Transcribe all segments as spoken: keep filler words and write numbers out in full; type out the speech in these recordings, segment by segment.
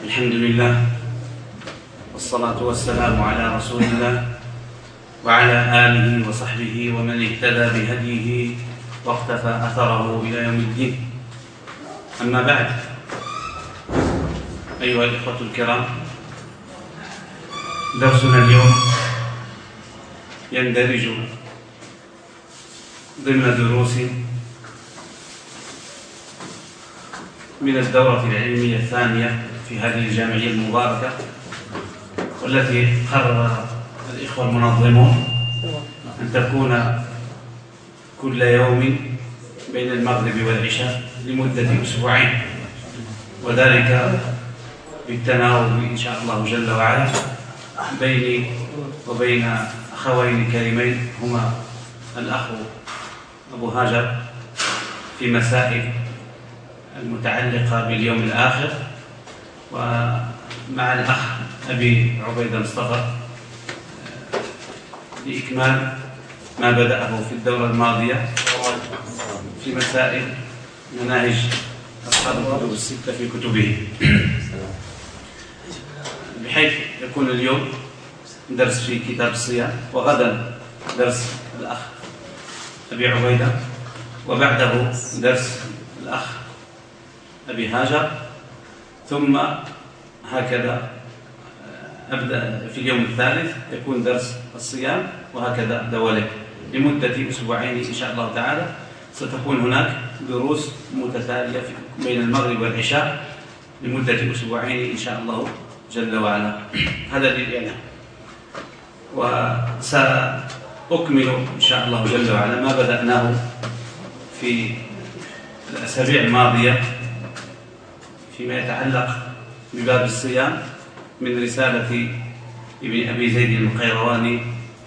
الحمد لله والصلاة والسلام على رسول الله وعلى آله وصحبه ومن اهتدى بهديه واقتفى أثره إلى يوم الدين. أما بعد، أيها الإخوة الكرام، درسنا اليوم يندرج ضمن دروس من الدورة العلمية الثانية في هذه الجامعية المباركة، والتي قرر الإخوة المنظمون أن تكون كل يوم بين المغرب والعشاء لمدة أسبوعين، وذلك بالتناوب إن شاء الله جل وعلا بيني وبين أخوين كريمين هما الأخ أبو هاجر في مسائل المتعلقة باليوم الآخر، ومع الأخ أبي عبيدة مصطفى لإكمال ما بدأه في الدورة الماضية في مسائل مناهج أصحاب الكتب الستة في كتبه، بحيث يكون اليوم درس في كتاب الصيام، وغدا درس الأخ أبي عبيدة، وبعده درس الأخ أبي هاجر، ثم هكذا أبدأ في اليوم الثالث يكون درس الصيام، وهكذا دواليك لمدة أسبوعين إن شاء الله تعالى. ستكون هناك دروس متتالية بين المغرب والعشاء لمدة أسبوعين إن شاء الله جل وعلا. هذا للإعلام، وسأكمل إن شاء الله جل وعلا ما بدأناه في الأسابيع الماضية فيما يتعلق بباب الصيام من رسالة ابن أبي زيد القيرواني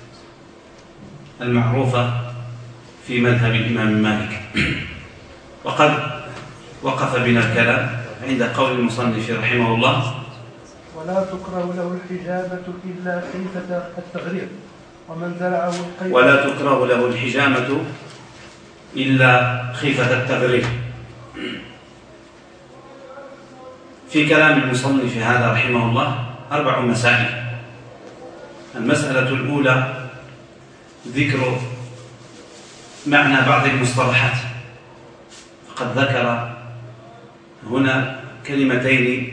المعروفة في مذهب الإمام مالك. وقد وقف بنا الكلام عند قول المصنف رحمه الله: ولا تكره له الحجامة إلا خيفة التغرير ومن زرعه القيد ولا تكره له الحجامة إلا خيفة التغرير. في كلام المصنف هذا رحمه الله أربع مسائل. المسألة الأولى ذكر معنى بعض المصطلحات، فقد ذكر هنا كلمتين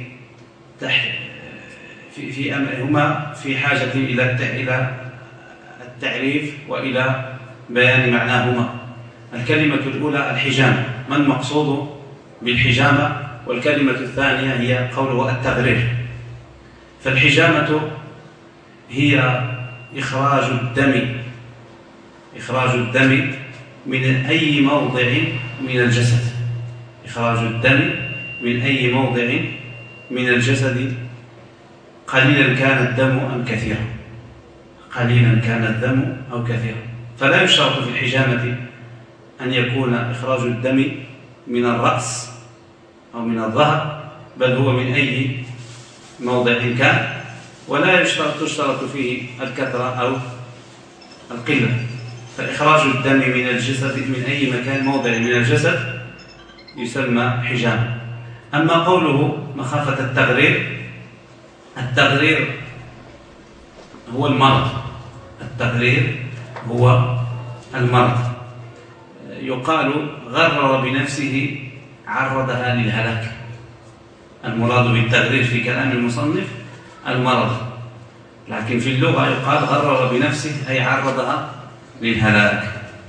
في في هما في حاجة إلى إلى التعريف وإلى بيان معناهما. الكلمة الأولى الحجامة، ما المقصود بالحجامة؟ والكلمة الثانية هي قوله التغرير. فالحجامة هي إخراج الدم إخراج الدم من أي موضع من الجسد إخراج الدم من أي موضع من الجسد، قليلا كان الدم أم كثيرا قليلا كان الدم أو كثيرا. فلا يشترط في الحجامة أن يكون إخراج الدم من الرأس أو من الظهر، بل هو من أي موضع كان، ولا يشترط تشترط فيه الكثرة أو القلة. فإخراج الدم من الجسد من أي مكان موضع من الجسد يسمى حجامة. أما قوله مخافة التغرير، التغرير هو المرض التغرير هو المرض يقال غرر بنفسه عرضها للهلاك. المراد بالتغرير في كلام المصنف المرض، لكن في اللغة يقال غرر بنفسه أي عرضها للهلاك.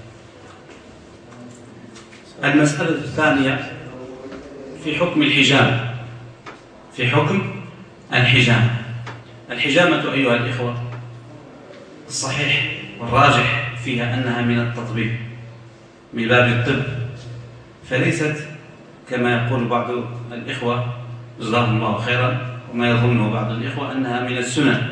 المسألة الثانية في حكم الحجامة في حكم الحجامة الحجامة أيها الإخوة، الصحيح والراجح فيها أنها من التطبيب، من باب الطب، فليست كما يقول بعض الإخوة جزاهم الله خيرا وما يظنه بعض الإخوة أنها من السنن،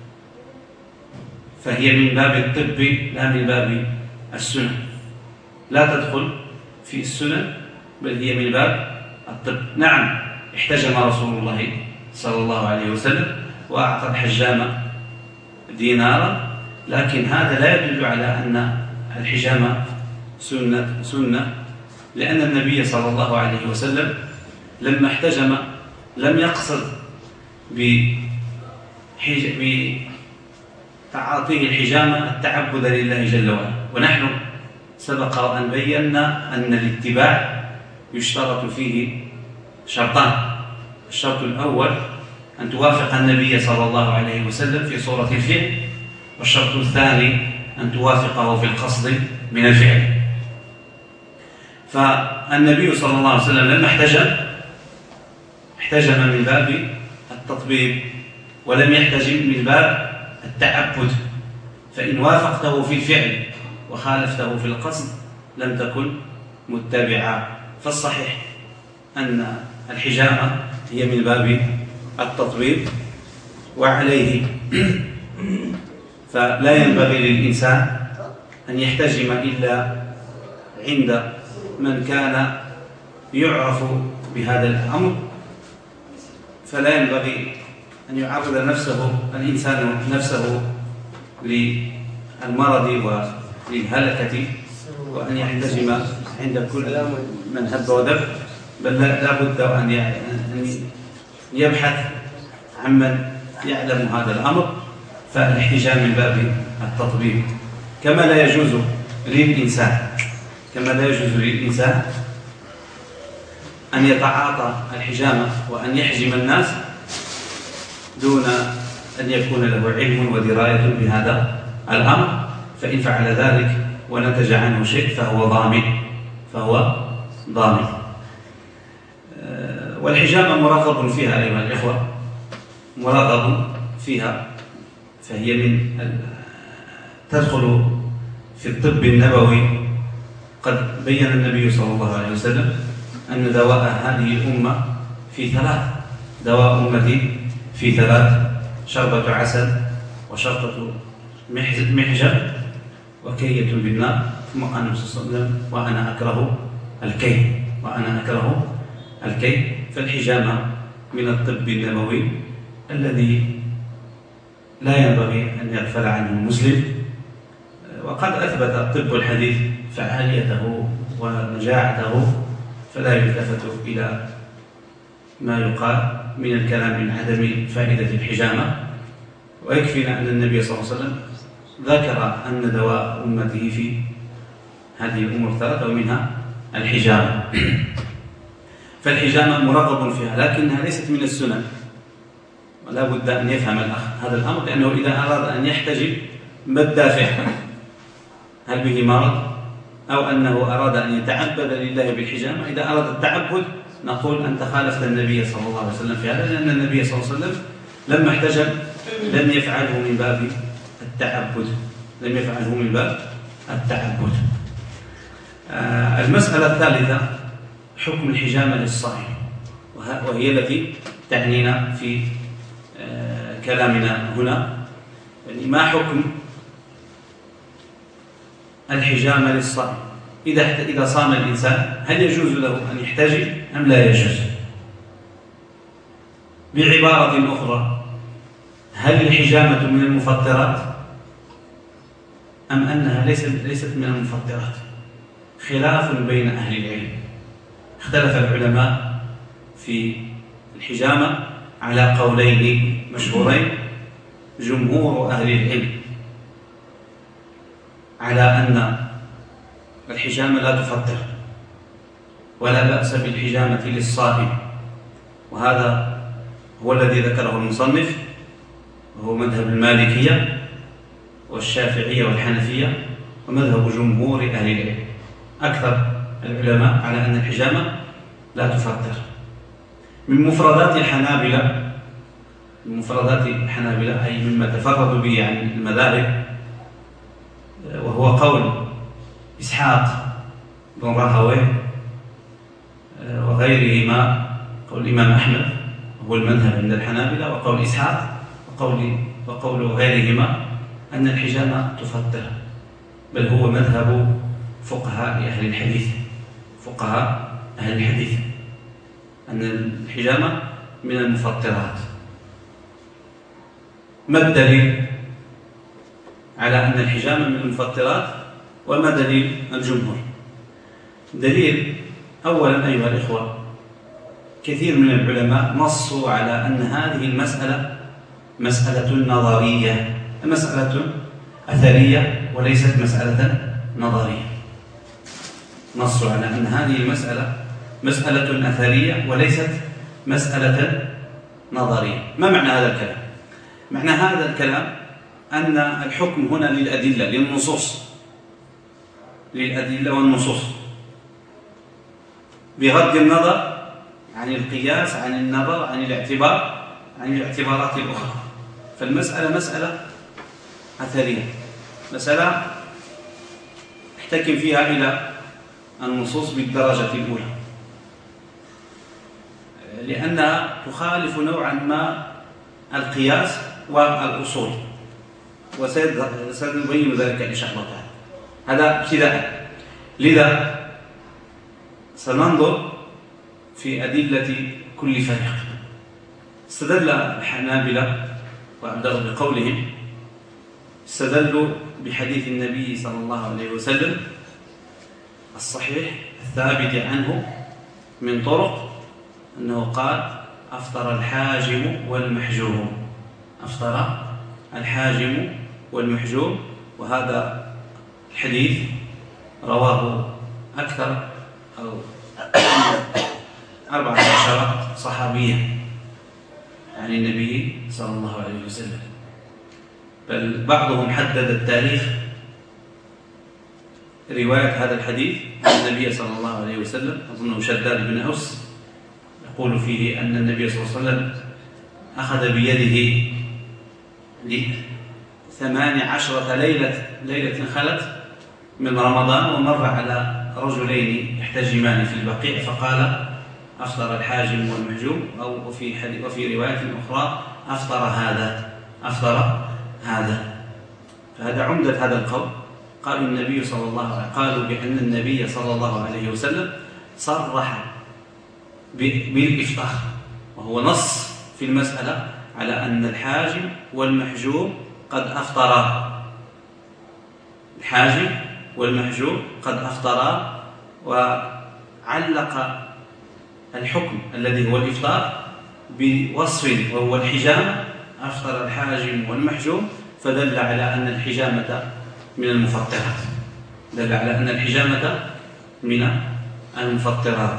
فهي من باب الطب لا من باب السنن، لا تدخل في السنن بل هي من باب الطب. نعم، احتجم رسول الله صلى الله عليه وسلم وأعطى الحجامة دينارا، لكن هذا لا يدل على أن الحجامة سنة سنة لأن النبي صلى الله عليه وسلم لما احتجم لم يقصد بتعاطيه الحجامة التعبد لله جل وعلا. ونحن سبق أن بينا أن الاتباع يشترط فيه شرطان: الشرط الأول أن توافق النبي صلى الله عليه وسلم في صورة الفعل، والشرط الثاني أن توافقه في القصد من الفعل. فالنبي صلى الله عليه وسلم لما احتجم احتجم من باب التطبيب ولم يحتجم من باب التعبد، فإن وافقته في الفعل وخالفته في القصد لم تكن متبعا. فالصحيح أن الحجامة هي من باب التطبيب، وعليه فلا ينبغي للإنسان أن يحتجم إلا عند من كان يعرف بهذا الأمر، فلا ينبغي أن يعرض نفسه الإنسان نفسه للمرض وللهلكة وأن يحتجم عند كل من هب ودب، بل لا بد أن يبحث عمن يعلم هذا الأمر. فالاحتجام من باب التطبيب، كما لا يجوز للإنسان كما لا يجوز للإنسان أن يتعاطى الحجامة وأن يحجم الناس دون أن يكون له علم ودراية بهذا الأمر، فإن فعل ذلك ونتج عنه شيء فهو ضامن فهو ضامن. والحجامة مرغب فيها أيها الإخوة، مرغب فيها، فهي من تدخل في الطب النبوي. قد بين النبي صلى الله عليه وسلم أن دواء هذه الأمة في ثلاث: دواء أمتي في ثلاث: شربة عسل، وشرطة محجب، وكية بالنار. ثم قال النبي صلى الله عليه وسلم: وأنا أكره الكي وأنا أكره الكي. فالحجامة من الطب النبوي الذي لا ينبغي أن يغفل عنه المسلم، وقد أثبت الطب الحديث فعاليته ونجاعته، فلا يلتفت إلى ما يقال من الكلام من عدم فائدة الحجامة. ويكفينا أن النبي صلى الله عليه وسلم ذكر أن دواء أمته في هذه الأمور ثلاثة ومنها الحجامة. فالحجامة مرغب فيها، لكنها ليست من السنن، ولا بد أن يفهم الأخ هذا الأمر، لأنه إذا أراد أن يحتجب ما الدافع؟ هل به مرض أو أنه أراد أن يتعبد لله بالحجامة؟ إذا أراد التعبد نقول أنت خالفت النبي صلى الله عليه وسلم في هذا، لأن النبي صلى الله عليه وسلم لما احتجب لم يفعله من باب التعبد لم يفعله من باب التعبد. آه المسألة الثالثة: حكم الحجامة للصائم، وهي التي تعنينا في آه كلامنا هنا. يعني ما حكم الحجامة للصائم؟ إذا إذا صام الإنسان هل يجوز له أن يحتجم أم لا يجوز؟ بعبارة أخرى: هل الحجامة من المفطرات أم أنها ليست ليست من المفطرات؟ خلاف بين أهل العلم، اختلف العلماء في الحجامة على قولين مشهورين. جمهور أهل العلم على أن الحجامة لا تفطر ولا بأس بالحجامة للصائم، وهذا هو الذي ذكره المصنف، وهو مذهب المالكية والشافعية والحنفية ومذهب جمهور أهل العلم. أكثر العلماء على أن الحجامة لا تفطر. من مفردات الحنابلة من مفردات الحنابلة أي مما تفردوا به عن المذاهب، وهو قول إسحاق بن راهويه وغيرهما، قول الإمام أحمد هو المذهب عند الحنابلة، وقول إسحاق وقول وقول غيرهما أن الحجامة تفطر، بل هو مذهب فقهاء أهل الحديث فقهاء أهل الحديث أن الحجامة من المفطرات. ما الدليل على أن الحجامة من المفطرات وما دليل الجمهور؟ دليل أولا أيها الإخوة كثير من العلماء نصوا على أن هذه المسألة مسألة نظرية، مسألة أثرية وليست مسألة نظرية. نصوا على أن هذه المسألة مسألة أثرية وليست مسألة نظرية. ما معنى هذا الكلام؟ معنى هذا الكلام أن الحكم هنا للأدلة، للنصوص، للأدلة والنصوص، بغض النظر عن القياس، عن النظر، عن الاعتبار، عن الاعتبارات الأخرى. فالمسألة مسألة أثرية، مسألة احتكم فيها إلى النصوص بالدرجة الأولى، لأنها تخالف نوعا ما القياس والأصول، وسنبين ذلك إن شاء الله تعالى. هذا ابتداء. لذا سننظر في أدلة كل فريق. استدل الحنابلة، وأبدأ بقولهم، استدلوا بحديث النبي صلى الله عليه وسلم الصحيح الثابت عنه من طرق أنه قال: أفطر الحاجم والمحجوم، أفطر الحاجم والمحجوم. وهذا الحديث رواه أكثر أو أربعة عشر صحابيا عن النبي صلى الله عليه وسلم، بل بعضهم حدد التاريخ رواية هذا الحديث عن النبي صلى الله عليه وسلم. أظنه شداد بن أوس يقول فيه أن النبي صلى الله عليه وسلم أخذ بيده لثمان عشرة ليلة ليلة خلت من رمضان، ومر على رجلين يحتجمان في البقيع فقال: أفطر الحاجم والمحجوم، أو وفي حديث وفي رواية أخرى: أفطر هذا أفطر هذا. فهذا عمدة هذا القول. قالوا النبي صلى الله عليه قالوا بأن النبي صلى الله عليه وسلم صرح بالإفطار، وهو نص في المسألة على أن الحاجم والمحجوم قد أفطرا، الحاجم والمحجوم قد أفطرا، وعلق الحكم الذي هو الإفطار بوصف وهو الحجامة: أفطر الحاجم والمحجوم، فدل على أن الحجامة من المفطرات، دل على أن الحجامة من المفطرات.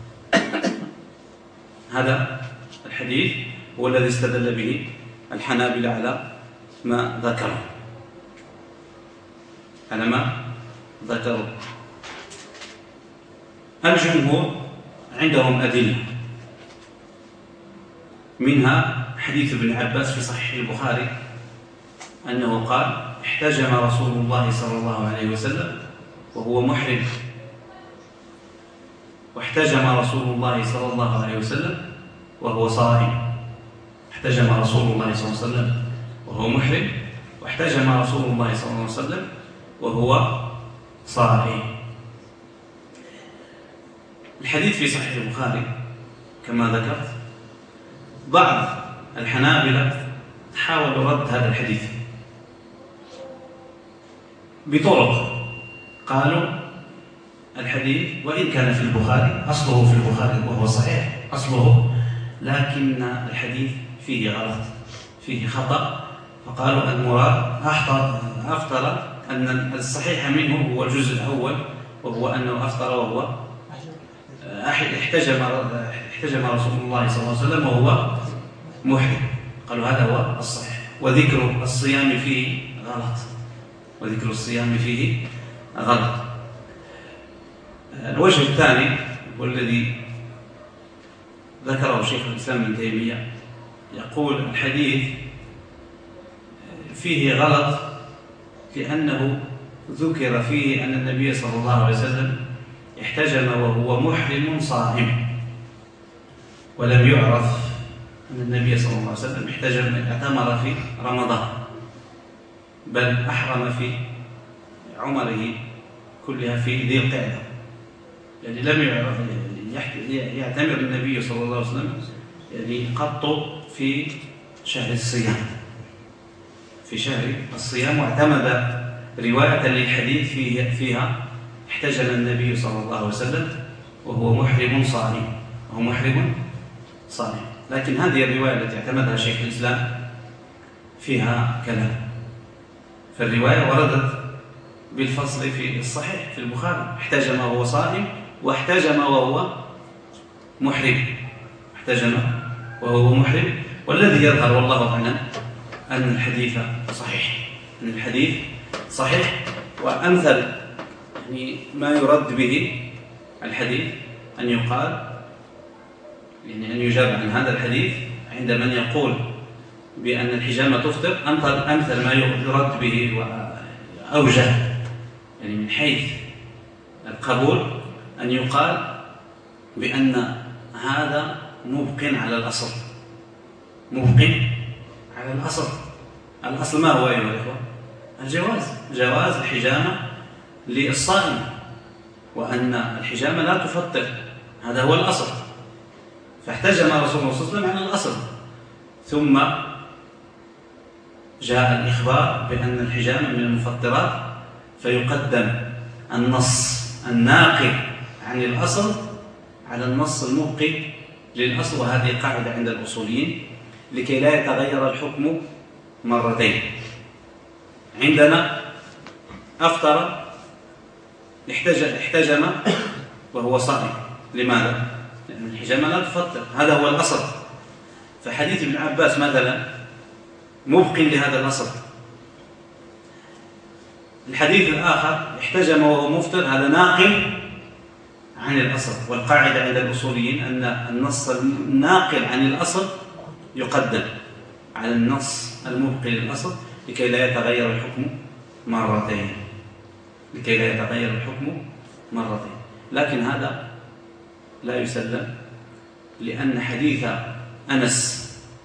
هذا الحديث هو الذي استدل به الحنابلة على ما ذكروا على ما ذكروا الجمهور عندهم أدلة، منها حديث ابن عباس في صحيح البخاري أنه قال: احتجم رسول الله صلى الله عليه وسلم وهو محرم، واحتجم رسول الله صلى الله عليه وسلم وهو صائم. احتجم رسول الله صلى الله عليه وسلم وهو محرم، واحتجم رسول الله صلى الله عليه وسلم وهو صائم. الحديث في صحيح البخاري كما ذكرت. بعض الحنابلة حاولوا رد هذا الحديث بطرق. قالوا الحديث وإن كان في البخاري، أصله في البخاري وهو صحيح أصله، لكن الحديث فيه غلط، فيه خطأ. فقالوا المراد أفطر أن الصحيح منه هو الجزء الأول، وهو أنه أفطر وهو احتجم احتجم رسول الله صلى الله عليه وسلم وهو محرم. قالوا هذا هو الصحيح، وذكر الصيام فيه غلط، وذكر الصيام فيه غلط. الوجه الثاني والذي ذكره شيخ الإسلام ابن تيمية، يقول الحديث فيه غلط لأنه ذكر فيه أن النبي صلى الله عليه وسلم احتجم وهو محرم صائم، ولم يعرف أن النبي صلى الله عليه وسلم احتجم اعتمر في رمضان، بل أحرم في عمره كلها في ذي القعدة. يعني لم يعتمر النبي صلى الله عليه وسلم يعني قط في شهر الصيام، في شهر الصيام، واعتمد رواية للحديث فيه فيها احتجم النبي صلى الله عليه وسلم وهو محرم صائم، وهو محرم صائم. لكن هذه الرواية التي اعتمدها شيخ الإسلام فيها كلام، فالرواية وردت بالفصل في الصحيح في البخاري: احتجم وهو صائم واحتجم وهو محرم. احتجم وهو محرم. والذي يظهر والله أعلم أن الحديث صحيح، أن الحديث صحيح. وأمثل يعني ما يرد به الحديث أن يقال، يعني أن يجاب عن هذا الحديث عند من يقول بأن الحجامة تفطر، أمثل ما يرد به وأوجه يعني من حيث القبول أن يقال بأن هذا مبق على الأصل، مبق على الأصل. الأصل ما هو أيها الإخوة؟ الجواز، جواز الحجامة للصائم، وأن الحجامة لا تفطر، هذا هو الأصل. فاحتجم رسول الله صلى الله عليه وسلم عن الأصل، ثم جاء الإخبار بأن الحجامة من المفطرات، فيقدم النص الناقل عن الأصل على النص المبقي للأصل. وهذه قاعدة عند الأصوليين لكي لا يتغير الحكم مرتين. عندنا أفطر احتجم وهو صائم، لماذا؟ لأن الحجامة لا تفطر، هذا هو الأصل. فحديث ابن عباس مثلا مبق لهذا الأصل. الحديث الآخر احتجم وهو مفطر، هذا ناقل عن الأصل. والقاعدة عند الأصوليين أن النص الناقل عن الأصل يقدم على النص المبقي للأصل لكي لا يتغير الحكم مرتين، لكي لا يتغير الحكم مرتين. لكن هذا لا يسلم، لأن حديث أنس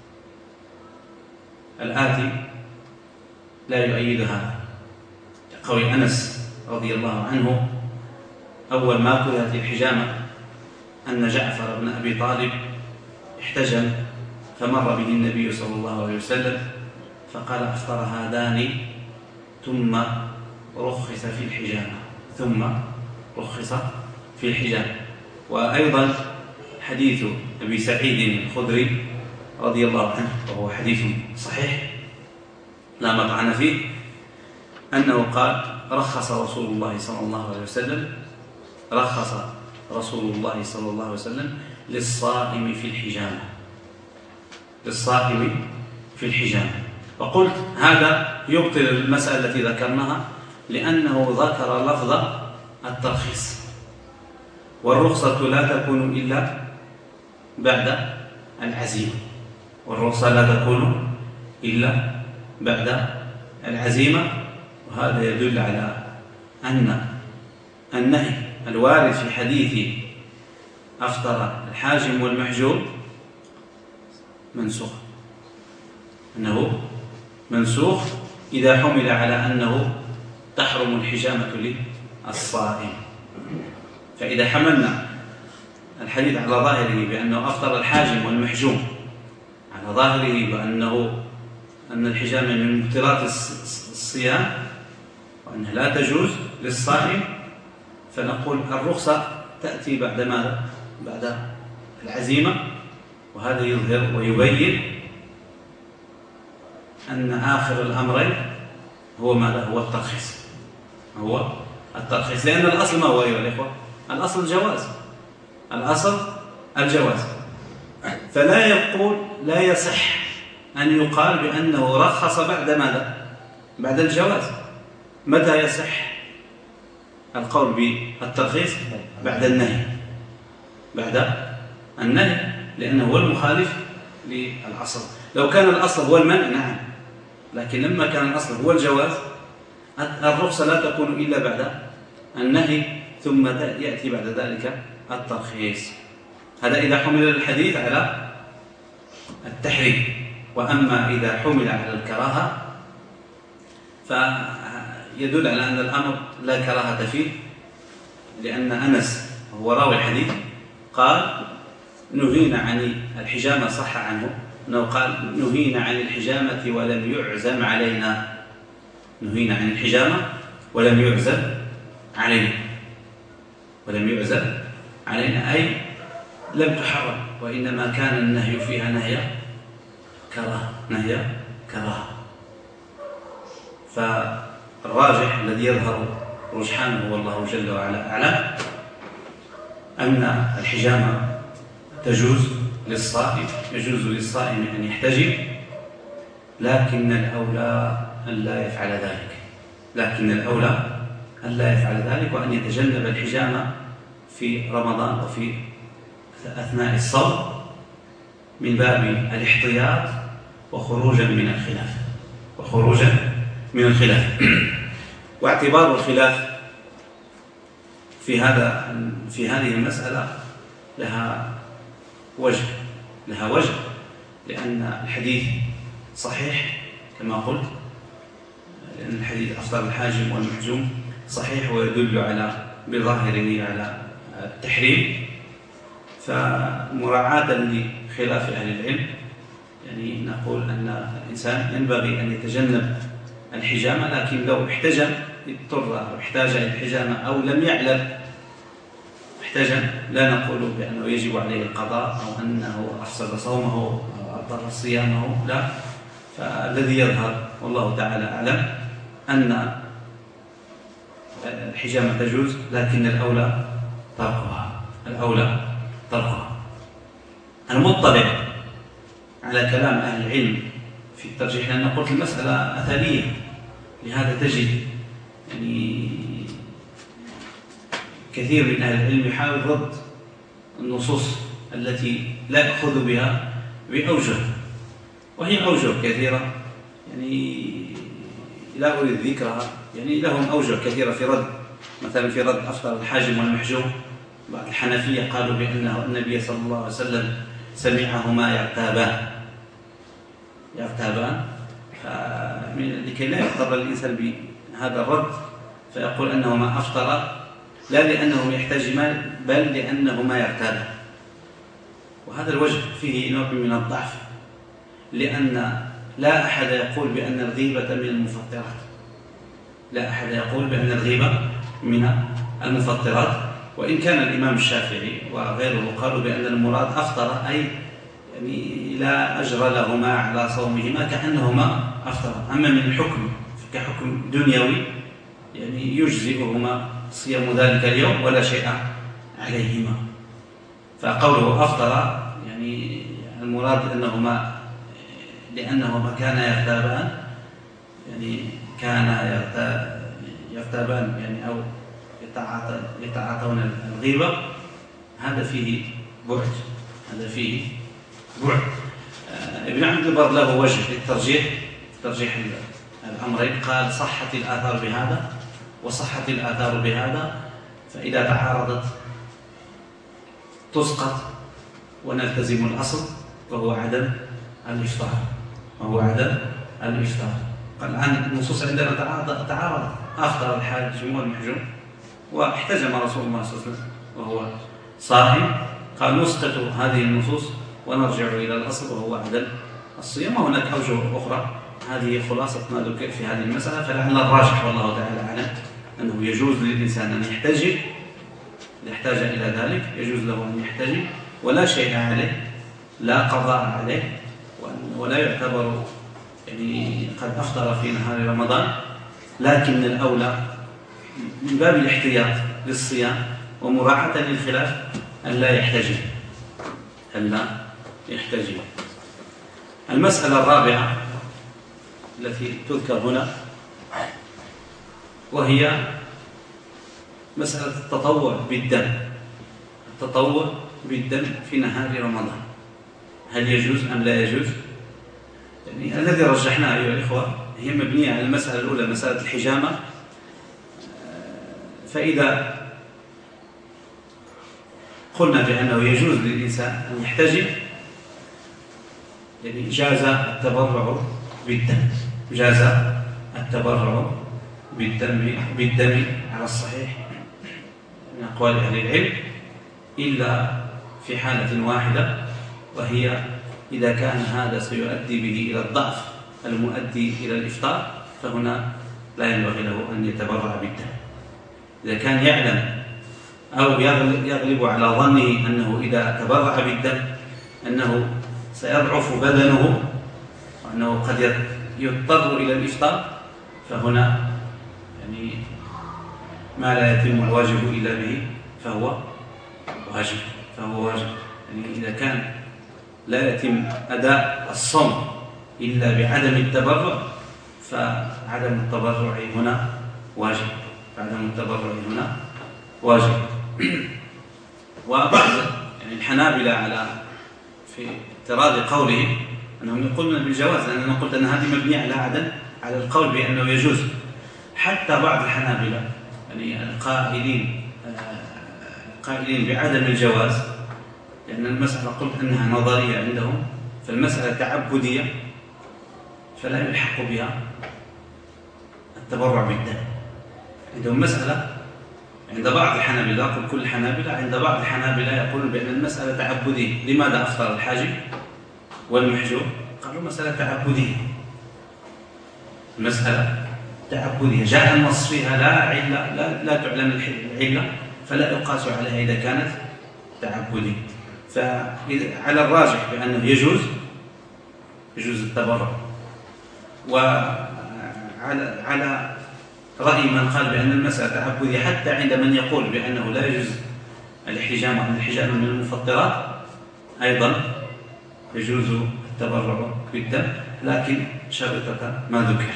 الآتي لا يؤيد هذا. قول أنس رضي الله عنه: أول ما كرهت الحجامة أن جعفر بن أبي طالب احتجم فمر به النبي صلى الله عليه وسلم فقال: أفطر هذان ثم رخص في الحجامة، ثم رخص في الحجامة. وأيضا حديث أبي سعيد الخدري رضي الله عنه، وهو حديث صحيح لا مطعن فيه، أنه قال: رخص رسول الله صلى الله عليه وسلم رخص رسول الله صلى الله عليه وسلم للصائم في الحجامة، للصائم في الحجامة. وقلت هذا يبطل المسألة التي ذكرناها، لأنه ذكر لفظ الترخيص، والرخصة لا تكون إلا بعد العزيمة، والرخصة لا تكون إلا بعد العزيمة. وهذا يدل على أن النهي الوارد في حديث أفطر الحاجم والمحجوم منسوخ، أنه منسوخ إذا حمل على أنه تحرم الحجامة للصائم. فإذا حملنا الحديث على ظاهره بأنه أفطر الحاجم والمحجوم، على ظاهره بأنه أن الحجامة من مبطلات الصيام وأنها لا تجوز للصائم، فنقول الرخصة تأتي بعد ماذا؟ بعد العزيمة. وهذا يظهر ويبين أن آخر الأمرين هو ماذا؟ هو الترخيص، هو الترخيص. لأن الأصل ما هو أيها الإخوة؟ الأصل الجواز، الأصل الجواز. فلا يقول لا يصح أن يقال بأنه رخص بعد ماذا؟ بعد الجواز. متى يصح القول بالترخيص؟ بعد النهي، بعد النهي، لأنه هو المخالف للأصل. لو كان الأصل هو المنع نعم، لكن لما كان الأصل هو الجواز الرخصة لا تكون إلا بعد النهي، ثم يأتي بعد ذلك الترخيص. هذا إذا حمل الحديث على التحريم. وأما إذا حمل على الكراهة فيدل على أن الأمر لا كراهة فيه، لأن أنس هو راوي الحديث قال: نهينا عن الحجامة، صح عنه أنه قال: نهينا عن الحجامة ولم يعزم علينا، نهينا عن الحجامة ولم يعزم علينا، ولم يعزم علينا أي لم تحرم. وإنما كان النهي فيها نهي كراهة نهي كراهة. فالراجح الذي يظهر رجحانه والله جل وعلا أعلم أن الحجامة تجوز للصائم، يجوز للصائم أن يحتجم، لكن الأولى أن لا يفعل ذلك لكن الأولى أن لا يفعل ذلك وأن يتجنب الحجامة في رمضان وفي أثناء الصوم من باب الاحتياط وخروجا من الخلاف وخروجا من الخلاف واعتبار الخلاف في هذا في هذه المسألة لها وجه لها وجه لأن الحديث صحيح كما قلت، لأن الحديث أفطر الحاجم والمحجوم صحيح ويدل على بظاهره على التحريم. فمراعاة لخلاف أهل العلم يعني نقول أن الإنسان ينبغي أن يتجنب الحجامة، لكن لو احتجم اضطر أو احتاج إلى الحجامة أو لم يعلم احتجم لا نقول بأنه يجب عليه القضاء أو أنه أفسد صومه أو أبطل صيامه، لا. فالذي يظهر والله تعالى أعلم أن الحجامة تجوز، لكن الأولى تركها الأولى تركها. المطلع على كلام أهل العلم في الترجيح، لأن قلت المسألة أثرية، لهذا تجد يعني كثير من أهل العلم يحاول رد النصوص التي لا يأخذ بها بأوجه، وهي أوجه كثيرة يعني لا أريد ذكرها، يعني لهم أوجه كثيرة في رد، مثلا في رد أفطر الحاجم والمحجوم. بعض الحنفية قالوا بأنه النبي صلى الله عليه وسلم سمعهما يرتابان يرتابان لكي لا يغتر الإنسان بهذا الرد فيقول أنهما أفطر لا لأنهم يحتجمان بل لأنهما يرتابان. وهذا الوجه فيه نوع من الضعف، لأن لا أحد يقول بأن الغيبة من المفطرات لا أحد يقول بأن الغيبة من المفطرات وإن كان الإمام الشافعي وغيره قالوا بأن المراد أفطر أي يعني لا أجر لهما على صومهما كأنهما أفطر. أما من الحكم كحكم دنيوي يعني يجزئهما صيام ذلك اليوم ولا شيء عليهما. فقوله أفطر يعني المراد أنهما لأنهما كانا يغتابان يعني كانا يغتابان يعني أو يتعاطون الغيبة. هذا فيه بعد هذا فيه بعد. ابن عبد البر له وجه للترجيح ترجيح الأمرين، قال صحت الآثار بهذا وصحت الآثار بهذا، فإذا تعارضت تسقط ونلتزم الأصل وهو عدم الإفطار وهو عدم الإفطار. قال الآن النصوص عندنا تعارضت، أفطر الحاجم والمحجوم واحتجم رسول الله صلى الله عليه وسلم وهو صائم، قال نسقط هذه النصوص ونرجع إلى الأصل وهو عدم الصيام. وهناك أوجه أخرى، هذه خلاصة ما ذكر في هذه المسألة. فلعل الراجح والله تعالى أعلم أنه يجوز للإنسان أن يحتجم إذا احتاج إلى ذلك، يجوز له أن يحتجم ولا شيء عليه لا قضاء عليه ولا يعتبر يعني قد أفطر في نهار رمضان، لكن الأولى من باب الاحتياط للصيام ومراعاة للخلاف أن لا يحتجم أن لا يحتجم. المسألة الرابعة التي تذكر هنا وهي مسألة التطوع بالدم التطوع بالدم في نهار رمضان، هل يجوز أم لا يجوز؟ يعني الذي رجحناه أيها الإخوة هي مبنية على المسألة الأولى مسألة الحجامة. فإذا قلنا بأنه يجوز للإنسان أن يحتجم يعني جاز التبرع بالدم جاز التبرع بالدم بالدم على الصحيح من أقوال أهل العلم، إلا في حالة واحدة وهي إذا كان هذا سيؤدي به إلى الضعف المؤدي إلى الإفطار، فهنا لا ينبغي له أن يتبرع بالدم. إذا كان يعلم أو يغلب على ظنه أنه إذا تبرع بالدم أنه سيضعف بدنه وأنه قد يضطر إلى الإفطار، فهنا يعني ما لا يتم الواجب إلا به فهو واجب فهو واجب يعني إذا كان لا يتم أداء الصوم إلا بعدم التبرع، فعدم التبرع هنا واجب عدم التبرع هنا واجب. وبعض يعني الحنابلة على في اعتراض قولهم أنهم يقولون بالجواز، لأن أنا قلت أن هذه مبنية على عدم على القول بأنه يجوز. حتى بعض الحنابلة يعني القائلين قائلين بعدم الجواز، لأن المسألة قلت أنها نظرية عندهم، فالمسألة تعبدية فلا يلحق بها التبرع بالدم. عندهم مسألة عند بعض الحنابلة، لا أقول كل الحنابلة، عند بعض الحنابلة يقولون بأن المسألة تعبدية. لماذا أفطر الحاجب والمحجوب؟ قالوا مسألة تعبدية، المسألة تعبدية جاء النص فيها لا علة لا, لا تعلم العلة، فلا يقاس عليها إذا كانت تعبدية. فعلى الراجح بأنه يجوز يجوز التبرع. وعلى على رأي من قال بأن المسألة تعبدية، حتى عند من يقول بأنه لا يجوز الاحتجام وأن الاحتجام من المفطرات أيضا يجوز التبرع بالدم، لكن شرطة ما ذكر.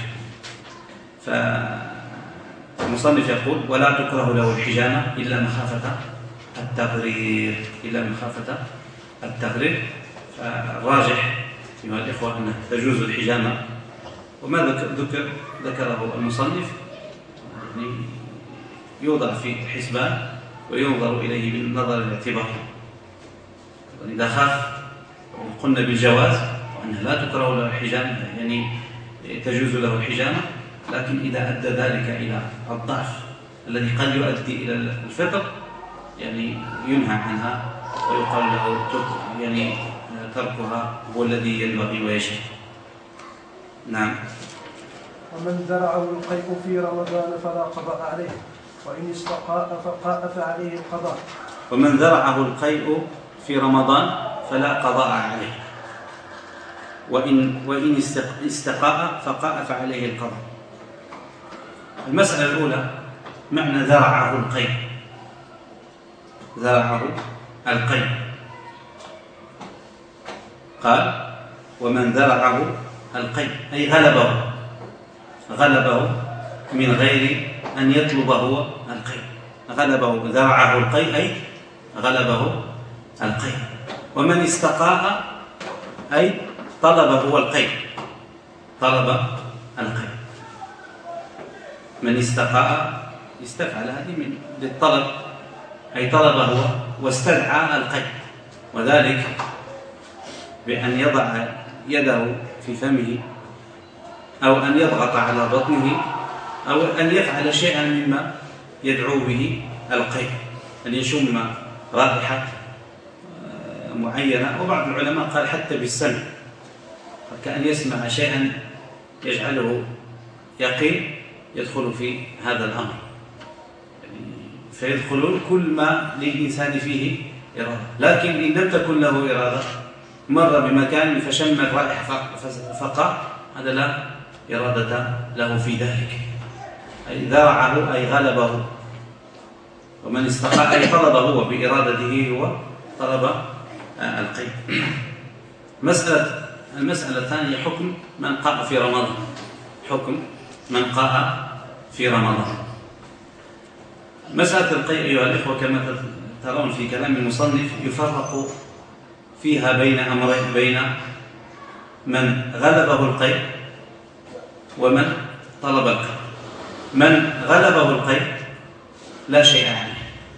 فالمصنف يقول ولا تكره له الحجامة إلا مخافة التغرير إلا مخافة التغرير. فالراجح أيها الإخوة أنه تجوز الحجامة، وما ذكر ذكره المصنف يعني يوضع في الحسبان وينظر إليه بالنظر الاعتباري. وإذا خاف قلنا بالجواز وأنه لا تكره له الحجامة يعني تجوز له الحجامة، لكن إذا أدى ذلك إلى الضعف الذي قد يؤدي إلى الفطر يعني ينهى عنها ويقال له يعني تركها هو الذي ينبغي ويجب. نعم. ومن زرعه القيء في رمضان فلا قضاء عليه، وإن استقاء فقاء فعليه القضاء. ومن زرعه القيء في رمضان فلا قضاء عليه، وإن وإن استقاء فقاء فعليه القضاء. المسألة الأولى معنى زرعه القيء. زرعه القيء قال ومن زرعه القيء أي غلبه غلبه من غير أن يطلب هو القيء. غلبه زرعه القيء أي غلبه القيء. ومن استقاء أي طلب هو القيء طلب القيء. من استقاء استفعل هذه من للطلب أي طلب هو واستدعى القيء، وذلك بأن يضع يده في فمه أو أن يضغط على بطنه أو أن يفعل شيئا مما يدعو به القيء، أن يشم رائحة معينة. وبعض العلماء قال حتى بالسمع، كأن يسمع شيئا يجعله يقين يدخل في هذا الأمر، فيدخلون كل ما للإنسان فيه إرادة. لكن إن لم تكن له إرادة مر بمكان فشم الرائحة فقع، هذا لا إرادة له في ذلك. أي ذرعه أي غلبه. ومن استقاء أي طلب هو بإرادته هو طلب القيء. مسألة المسألة الثانية حكم من قاء في رمضان. حكم من قاء في رمضان. مسألة القيء أيها الإخوة كما ترون في كلام المصنف يفرق فيها بين أمرين، بين من غلبه القيء ومن طلب القيء. من غلبه القيء لا شيء عليه،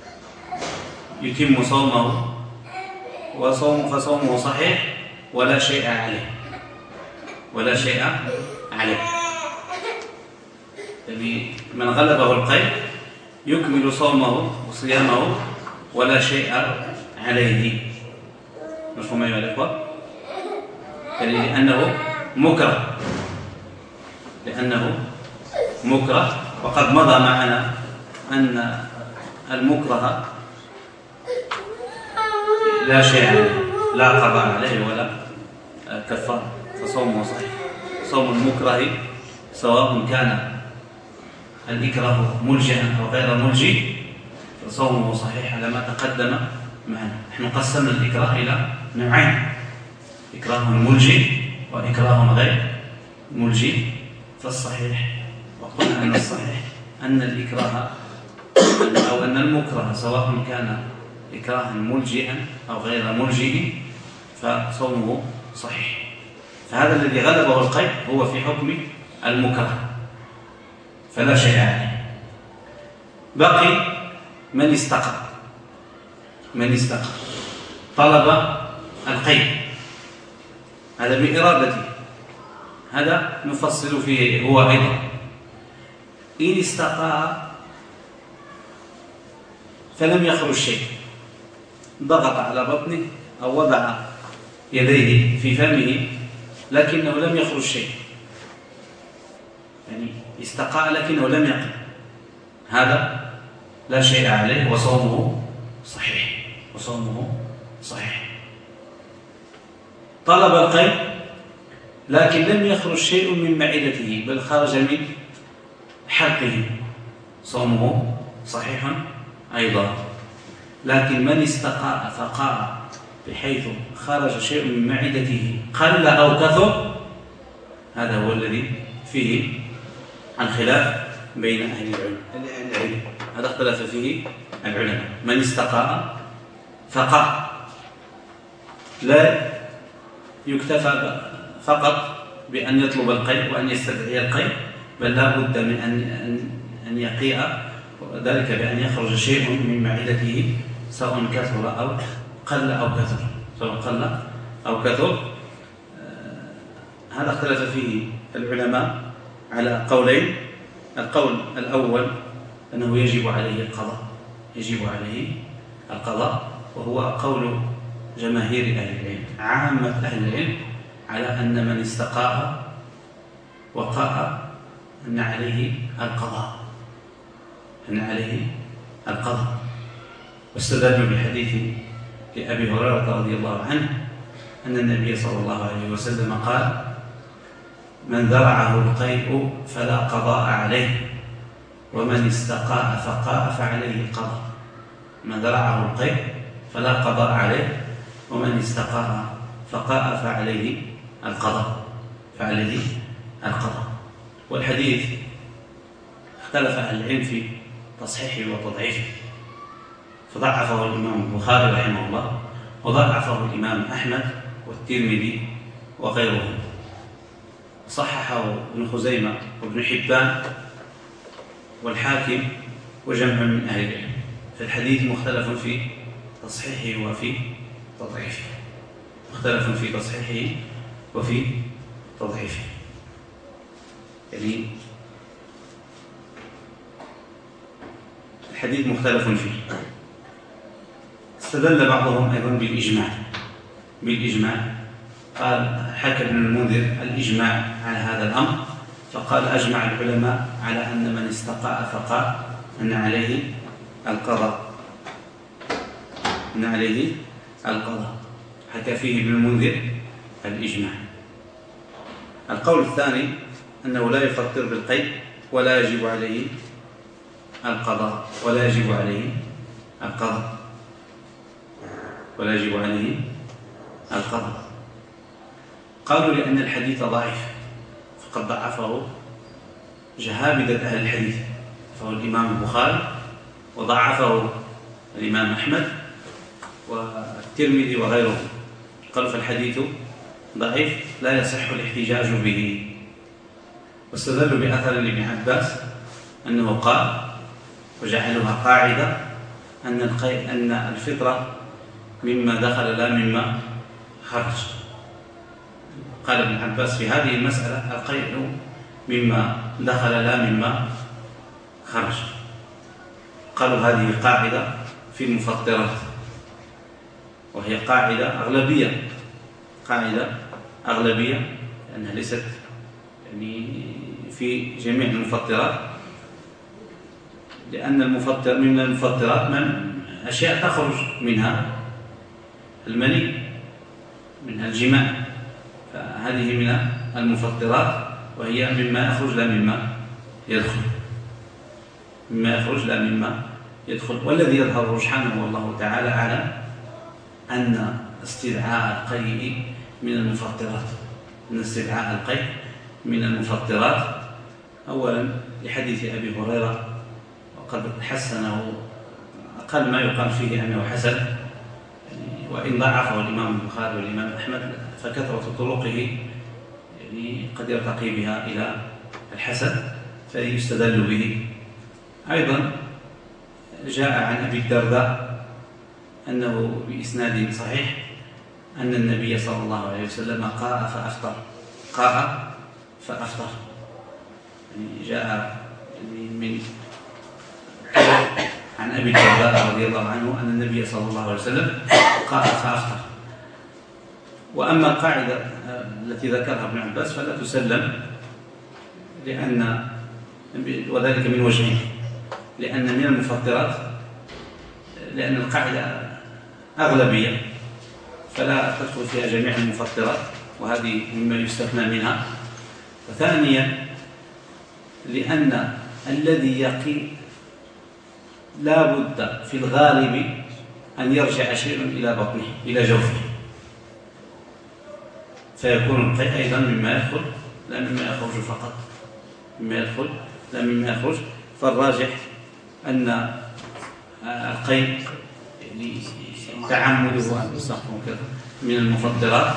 يتم صومه وصوم فصومه صحيح ولا شيء عليه ولا شيء عليه. يعني من غلبه القيء يكمل صومه وصيامه ولا شيء عليه. مفهوم أيها الأخوة؟ يعني لأنه مكره لأنه مكره وقد مضى معنا أن المكره لا شيء عليه لا قضاء عليه ولا كفارة، فصومه صحيح. صوم المكره سواء كان الإكراه ملجئا أو غير ملجئ فصومه صحيح على ما تقدم معنا. نحن قسمنا الإكراه إلى نوعين: إكراه ملجئ وإكراه غير ملجئ. فالصحيح وقلنا أن الصحيح أن الإكراه أو أن المكره سواء كان إكراها ملجئا أو غير ملجئ فصومه صحيح. فهذا الذي غلبه القيد هو في حكم المكره فلا شيء عليه. بقي من استقى من استقى طلب القيد، هذا بإرادته، هذا نفصل فيه هو أيضا. إن استقى فلم يخرج شيء، ضغط على بطنه أو وضع يديه في فمه لكنه لم يخرج شيء، يعني استقى لكنه لم يقع، هذا لا شيء عليه وصومه صحيح وصومه صحيح. طلب القيد لكن لم يخرج شيء من معدته بل خرج من حلقه، صومه صحيح أيضا. لكن من استقاء فقاء بحيث خرج شيء من معدته قل أو كثر، هذا هو الذي فيه الخلاف بين أهل العلم، هذا اختلف فيه العلماء. من استقاء فقاء لا يكتفى فقط بأن يطلب القيء وأن يستدعي القيء، بل لا بد من أن أن يقيء ذلك بأن يخرج شيء من معدته سواء كثر أو قل أو كثر سواء قل أو كثر. هذا اختلف فيه العلماء على قولين. القول الأول أنه يجب عليه القضاء يجب عليه القضاء وهو قول جماهير أهل العلم، عامة أهل العلم، على أن من استقاء وقاء أن عليه القضاء أن عليه القضاء واستدلوا بحديث لأبي هريرة رضي الله عنه أن النبي صلى الله عليه وسلم قال: من ذرعه القيء فلا قضاء عليه، ومن استقاء فقاء فعليه القضاء. من ذرعه القيء فلا قضاء عليه، ومن استقاء فقاء فعليه القضاء فعليه القضاء. والحديث اختلف أهل العلم في تصحيحه وتضعيفه، فضعفه الإمام البخاري رحمه الله، وضعفه الإمام أحمد والترمذي وغيرهم، صححه ابن خزيمة وابن حبان والحاكم وجمع من أهل العلم. فالحديث مختلف في تصحيحه وفي تضعيفه مختلف في تصحيحه وفي تضعيفه يعني الحديث مختلف فيه. استدل بعضهم أيضا بالإجماع بالإجماع قال حكى ابن المنذر الإجماع على هذا الأمر، فقال: أجمع العلماء على أن من استقاء فقاء أن عليه القضاء أن عليه القضاء حكى فيه ابن المنذر الإجماع. القول الثاني أنه لا يفطر بالقيء ولا يجب عليه القضاء ولا يجب عليه القضاء ولا يجب عليه القضاء قالوا لأن الحديث ضعيف، فقد ضعفه جهابذة أهل الحديث، فهو الإمام البخاري وضعفه الإمام أحمد والترمذي وغيره. قالوا فالحديث ضعيف لا يصح الاحتجاج به. واستدلوا بأثر لابن عباس أنه قال وجعلها قاعدة أن القيء أن الفطرة مما دخل لا مما خرج. قال ابن عباس في هذه المسألة القيء مما دخل لا مما خرج. قالوا هذه قاعدة في المفطرات، وهي قاعدة أغلبية قاعدة أغلبية لأنها ليست يعني في جميع المفطرات، لأن المفطر من المفطرات من أشياء تخرج منها المني منها الجماع، فهذه من المفطرات، وهي مما يخرج لا مما يدخل، مما يخرج لا مما يدخل. والذي يظهر رجحانه والله تعالى أعلم أن استدعاء القيء من المفطرات، أن استدعاء القيء من المفطرات أولا لحديث أبي هريرة، وقد حسنه أقل ما يقال فيه أنه حسن، وإن ضعفه الإمام البخاري والإمام أحمد فكثرة طرقه يعني قد يرتقي بها إلى الحسن فيستدل به. أيضا جاء عن أبي الدرداء أنه بإسناد صحيح أن النبي صلى الله عليه وسلم قاء فأفطر، قاء فأفطر، يعني جاء من عن أبي الدرداء رضي الله عنه أن النبي صلى الله عليه وسلم قاء فأفطر. وأما القاعدة التي ذكرها ابن عباس فلا تسلم، لأن وذلك من وجهين، لأن من المفطرات لأن القاعدة أغلبية فلا تدخل فيها جميع المفطرات، وهذه مما يستثنى منها. وثانيا لأن الذي يقي لا بد في الغالب أن يرجع شيء إلى بطنه إلى جوفه، فيكون القيء أيضا مما يدخل لا مما يخرج فقط، مما يدخل لا مما يخرج. فالراجح أن القيء تعمده أن يستخدم من المفطرات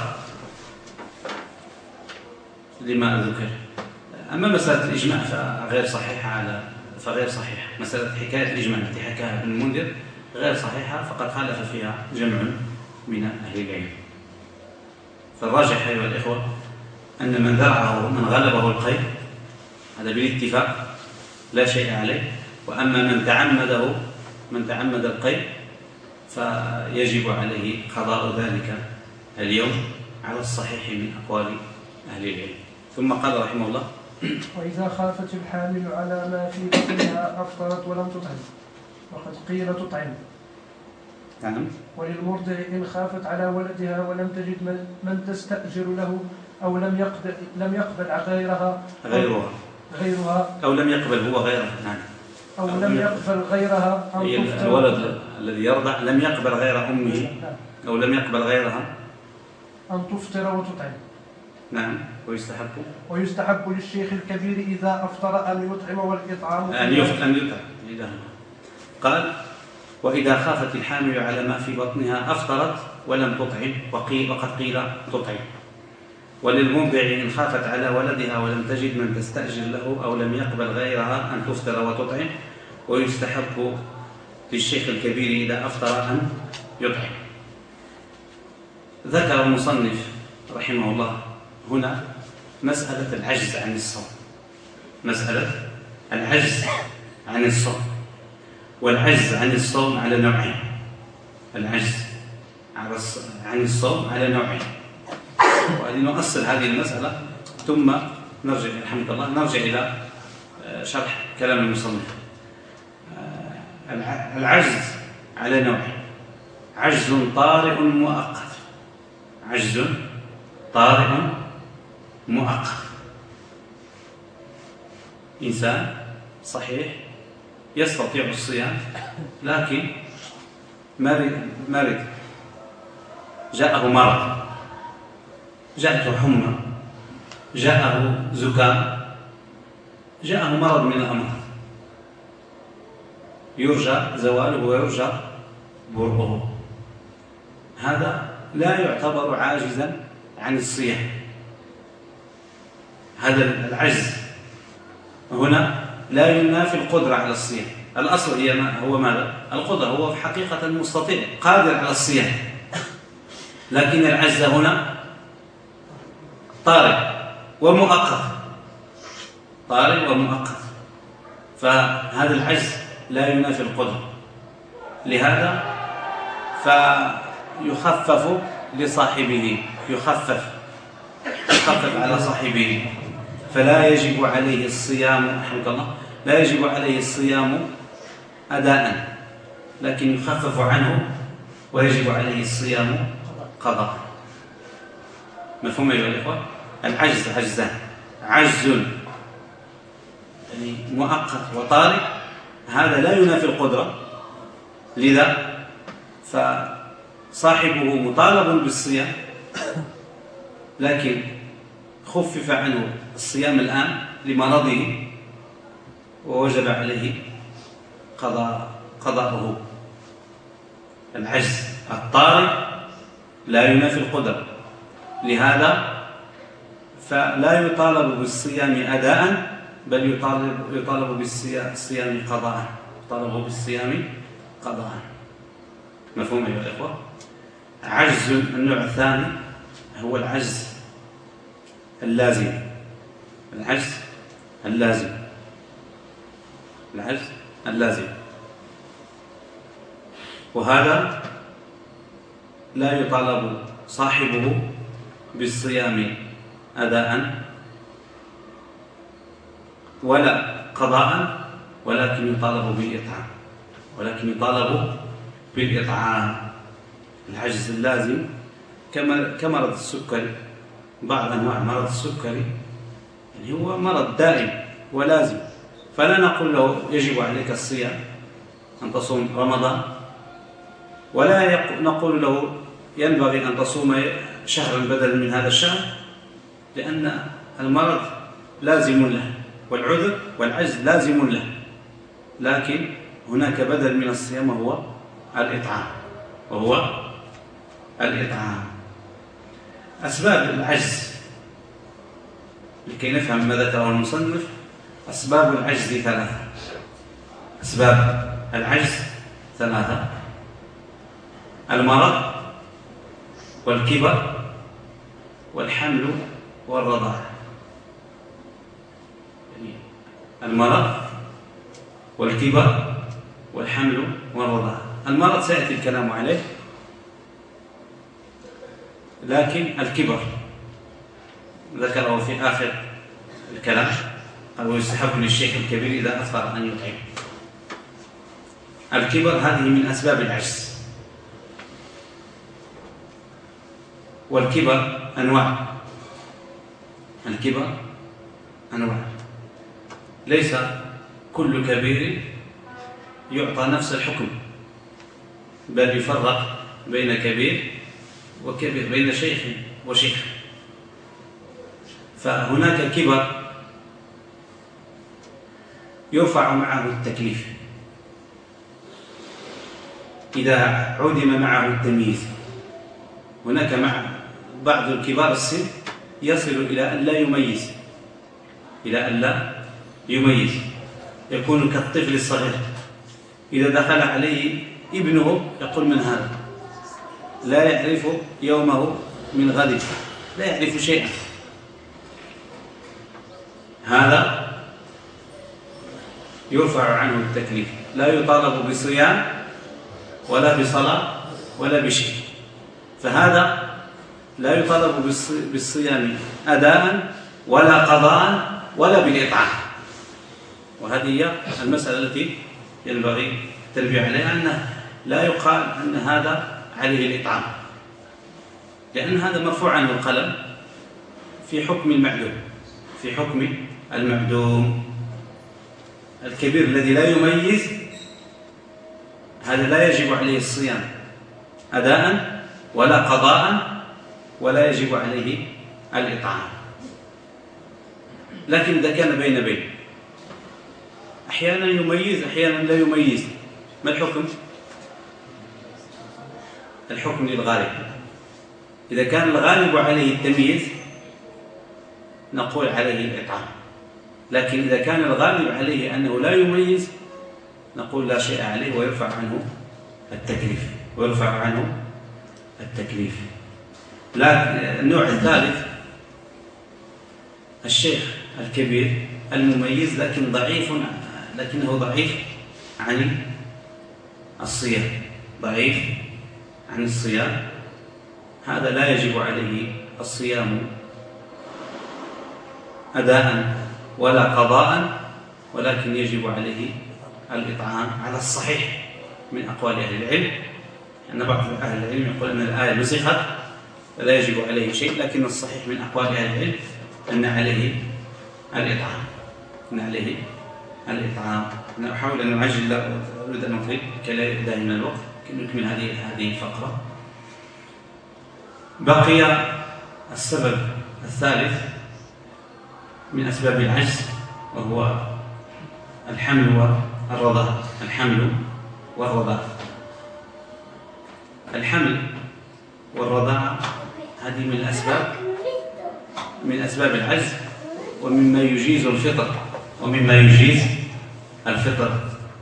لما ذكر. أما مسألة الإجماع فغير صحيحة على فغير صحيحة مسألة حكاية الإجماع التي حكاها ابن المنذر غير صحيحة، فقد خالف فيها جمع من أهل العلم. فالراجح أيها الإخوة أن من ذرعه من غلبه القيء هذا بالاتفاق لا شيء عليه، وأما من تعمده من تعمد القيء فيجب عليه قضاء ذلك اليوم على الصحيح من أقوال أهل العلم. ثم قال رحمه الله: وإذا خافت الحامل على ما في بطنها أفطرت ولم تطعم، وقد قيل تطعم. نعم. وللمرضع إن خافت على ولدها ولم تجد من, من تستأجر له أو لم يقبل لم يقبل غيرها غيرها غيرها أو لم يقبل هو غيرها نعم أو, أو لم يقبل غيرها أن تفطر. الولد الذي يرضع لم يقبل غير أمه أو لم يقبل غيرها أن تفطر وتطعم. نعم. ويستحب ويستحب للشيخ الكبير إذا أفطر أن يطعم، والإطعام أن يطعم. قال: وإذا خافت الحامل على ما في بطنها أفطرت ولم تطعم، وقيل وقد قيل تطعم. وللمرضع إن خافت على ولدها ولم تجد من تستأجر له أو لم يقبل غيرها أن تفطر وتطعم، ويستحب للشيخ الكبير إذا أفطر أن يطعم. ذكر المصنف رحمه الله هنا مسألة العجز عن الصوم، مسألة العجز عن الصوم. والعجز عن الصوم على نوعين، العجز عن الصوم على نوعين. ولنؤصل هذه المسألة ثم نرجع الحمد لله نرجع إلى شرح كلام المصنف. العجز على نوعين: عجز طارئ مؤقت، عجز طارئ مؤقت. إنسان صحيح يستطيع الصيام لكن مرض مرض جاءه مرض، جاءته حمى، جاءه زكام، جاءه مرض من الأمراض يرجى زواله ويرجى برؤه، هذا لا يعتبر عاجزا عن الصيام. هذا العجز هنا لا ينافي القدرة على الصيام. الأصل هي ما هو ماذا؟ القدرة. هو في حقيقة مستطيع قادر على الصيام، لكن العجز هنا طارئ ومؤقت، طارئ ومؤقت. فهذا العجز لا ينافي القدرة، لهذا فيخفف لصاحبه، يخفف يخفف على صاحبه، فلا يجب عليه الصيام رحمه الله، لا يجب عليه الصيام أداء، لكن يخفف عنه ويجب عليه الصيام قضاء. مفهوم أيها الإخوة؟ العجز عجزان، عجز يعني مؤقت وطارئ، هذا لا ينافي القدرة، لذا فصاحبه مطالب بالصيام، لكن خفف عنه الصيام الآن لمرضه ووجب عليه قضاء قضاءه. العجز الطارئ لا ينافي القدرة، لهذا فلا يطالب بالصيام أداء، بل يطالب يطالب بالصيام قضاء، يطالب بالصيام قضاء. مفهوم أيها الإخوة؟ عجز النوع الثاني هو العجز اللازم، العجز اللازم، العجز اللازم، وهذا لا يطالب صاحبه بالصيام أداء ولا قضاء، ولكن يطالب بالإطعام، ولكن يطالب بالإطعام. العجز اللازم كمرض السكري، بعض أنواع مرض السكري يعني هو مرض دائم ولازم، فلا نقول له يجب عليك الصيام أن تصوم رمضان، ولا نقول له ينبغي أن تصوم شهرا بدلا من هذا الشهر، لأن المرض لازم له والعذر والعجز لازم له، لكن هناك بدل من الصيام وهو الإطعام، وهو الإطعام. أسباب العجز لكي نفهم ما ذكره المصنف، أسباب العجز ثلاثة، أسباب العجز ثلاثة: المرض والكبر والحمل والرضاعة. يعني المرض والكبر والحمل والرضاعة. المرض سيأتي الكلام عليه، لكن الكبر ذكره في آخر الكلام، قال ويستحب للشيخ الكبير إذا أفطر أن يطعم. الكبر هذه من أسباب العجز، والكبر أنواع، الكبر أنواع، ليس كل كبير يعطى نفس الحكم، بل يفرق بين كبير وكبير، بين شيخ وشيخ. فهناك كبر يرفع معه التكليف إذا عدم معه التمييز. هناك مع بعض الكبار السن يصل إلى أن لا يميز، إلى أن لا يميز، يكون كالطفل الصغير إذا دخل عليه ابنه يقول من هذا، لا يعرف يومه من غد، لا يعرف شيئا. هذا يرفع عنه التكليف، لا يطالب بصيام ولا بصلاة ولا بشيء، فهذا لا يطالب بالصيام أداء ولا قضاء ولا بالإطعام. وهذه هي المسألة التي ينبغي التنبيه عليها، أنه لا يقال أن هذا عليه الإطعام، لأن هذا مرفوع عنه القلم في حكم المعدوم، في حكم المعدوم. الكبير الذي لا يميز هذا لا يجب عليه الصيام أداء ولا قضاء ولا يجب عليه الإطعام. لكن إذا كان بين بين، أحيانا يميز أحيانا لا يميز، ما الحكم؟ الحكم للغالب. إذا كان الغالب عليه التمييز نقول عليه الإطعام، لكن إذا كان الغالب عليه أنه لا يميز نقول لا شيء عليه ويرفع عنه التكليف، ويرفع عنه التكليف. لا، النوع الثالث الشيخ الكبير المميز لكن ضعيف، لكنه ضعيف عن الصيام، ضعيف عن الصيام، هذا لا يجب عليه الصيام أداء ولا قضاء، ولكن يجب عليه الإطعام على الصحيح من أقوال أهل العلم، أن بعض أهل العلم يقول أن الآية نسخت فلا يجب عليه شيء، لكن الصحيح من أقوال أهل العلم أن عليه الإطعام أن عليه الإطعام. أنا أحاول أن أعجل، لا أريد أن أطيل كي لا يداهمنا الوقت، نكمل هذه هذه الفقرة. بقي السبب الثالث من أسباب العجز، وهو الحمل والرضاع. الحمل والرضاع الحمل والرضاع هذه من الأسباب من أسباب العجز، ومما يجيز الفطر ومما يجيز الفطر.